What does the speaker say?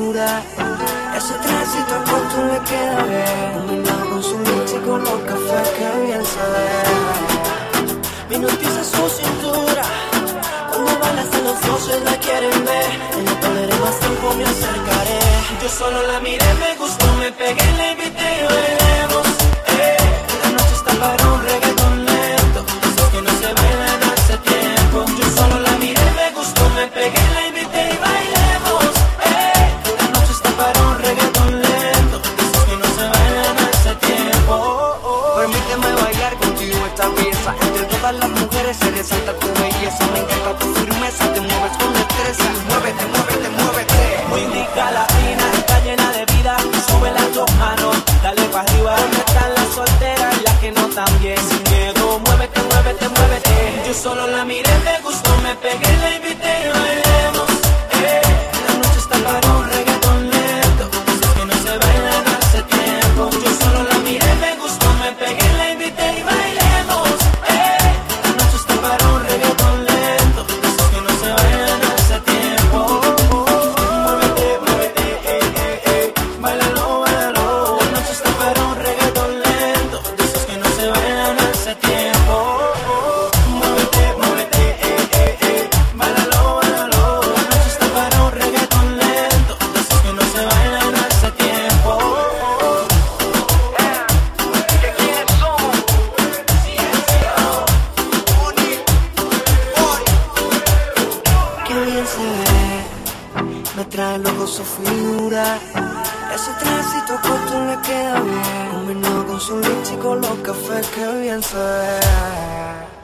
figura. Ese trajecito corto le queda bien, combinado con su leche y con los cafés que bien se ve. Me hipnotiza su cintura, cuando baila hasta los ojos la quieren ver. Y no toleré más tiempo, me acercaré. Yo solo la miré, me gustó, me pegué, la invité y bailemos. La noche está para un reggaetón lento, esos que no se bailan hace tiempo. Yo solo la miré, me gustó, me pegué, la invité y bailemos. La noche está para un reggaetón lento, esos que no se bailan hace tiempo. Permíteme bailar contigo esta pieza. Entre todas las mujeres se resalta tu belleza. Me encanta tu firmeza, te mueves con destreza. Muévete, muévete, muévete. Muy rica latina, está llena de vida. Sube las dos manos, dale para arriba. ¿Dónde están las solteras y las que no también? Sin miedo, muévete, muévete, muévete. Yo solo la miré, me gustó, me pegué, la invité y bailemos. La noche está para un reggaetón lento, esos que no se bailan hace tiempo. Yo solo la miré, me gustó, me pegué, la invité y bailemos. La noche está para un reggaetón lento, esos que no se bailan hace tiempo. Muévete, muévete, bailalo, bailalo. La noche está para un reggaetón lento, de esos que no se bailan hace tiempo. Muévete, muévete, bailalo, bailalo. La noche está para un reggaetón lento, de esos que no se bailan hace tiempo. ¿Quiénes somos? Qué bien se ve, me trae loco su figura. Ese trajecito corto le queda bien, combinado con su leche y con los cafés que bien se ve.